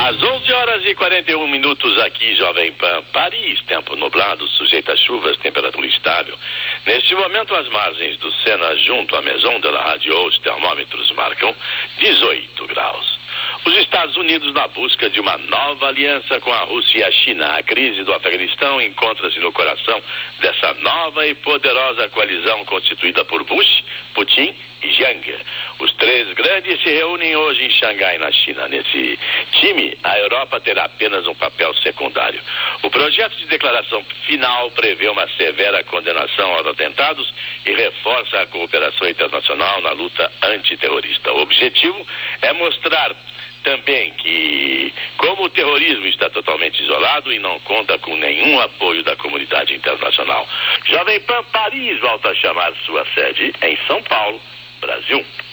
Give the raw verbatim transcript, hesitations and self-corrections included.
Às onze horas e quarenta e um minutos aqui, Jovem Pan, Paris, tempo nublado, sujeito a chuvas, temperatura estável. Neste momento, as margens do Sena, junto à Maison de la Radio, os termômetros marcam dezoito graus. Os Estados Unidos na busca de uma nova aliança com a Rússia e a China. A crise do Afeganistão encontra-se no coração dessa nova e poderosa coalizão constituída por Bush, Putin e Jiang. Os três grandes se reúnem hoje em Xangai, na China. Nesse time, a Europa terá apenas um papel secundário. O projeto de declaração final prevê uma severa condenação aos atentados e reforça a cooperação internacional na luta antiterrorista. O objetivo é mostrar também que, como o terrorismo está totalmente isolado e não conta com nenhum apoio da comunidade internacional. Jovem Pan Paris volta a chamar sua sede em São Paulo, Brasil.